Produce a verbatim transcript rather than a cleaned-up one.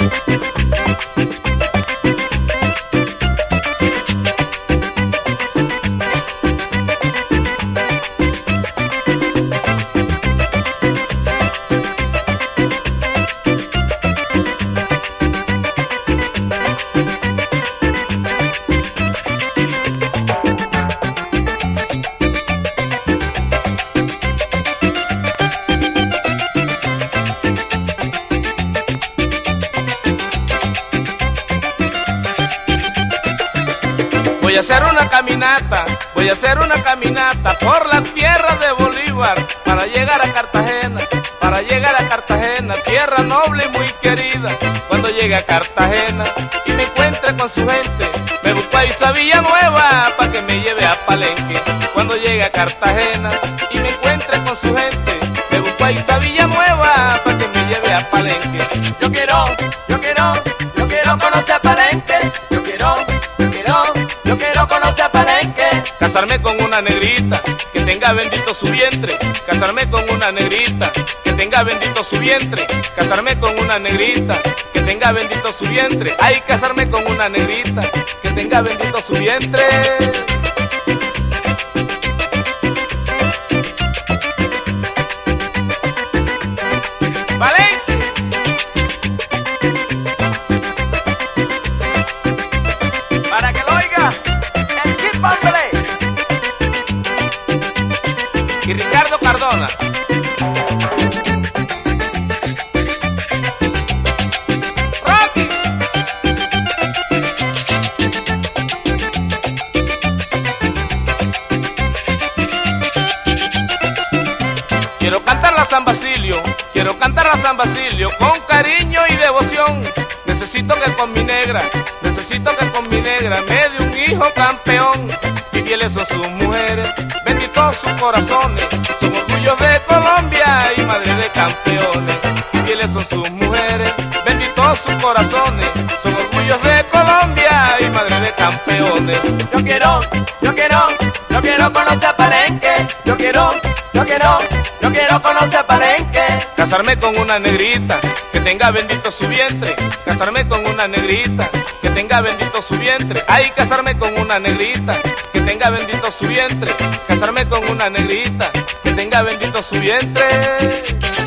Voy a hacer una caminata, voy a hacer una caminata por la tierra de Bolívar para llegar a Cartagena, para llegar a Cartagena, tierra noble y muy querida. Cuando llegue a Cartagena y me encuentre con su gente, me busco a Isa Villanueva para que me lleve a Palenque. Cuando llegue a Cartagena y me encuentre con su gente, me busco a Isa Villanueva para que me lleve a Palenque. Yo quiero, yo quiero, yo quiero conocer Palenque. Yo quiero, yo quiero, yo quiero conocer Palenque. Casarme con una negrita que tenga bendito su vientre. Casarme con una negrita que tenga bendito su vientre. Casarme con una negrita que tenga bendito su vientre. Ay, casarme con una negrita que tenga bendito su vientre. Palenque. Para que lo oiga el Kid Bamble Y Ricardo Cardona. Rocky. Quiero cantar la San Basilio, quiero cantar la San Basilio con cariño y devoción. Necesito que con mi negra, necesito que con mi negra me dé un hijo campeón. Y fieles son sus mujeres, benditos sus corazones, son orgullos de Colombia y madre de campeones. Y fieles son sus mujeres, benditos sus corazones, son orgullos de Colombia y madre de campeones. Yo quiero, yo quiero, yo quiero conocer Palenque. Yo quiero, yo quiero, yo quiero conocer Palenque. Casarme con una negrita que tenga bendito su vientre. Casarme con una negrita que tenga bendito su vientre. Ay, casarme con una negrita que tenga bendito su vientre. Casarme con una negrita que tenga bendito su vientre.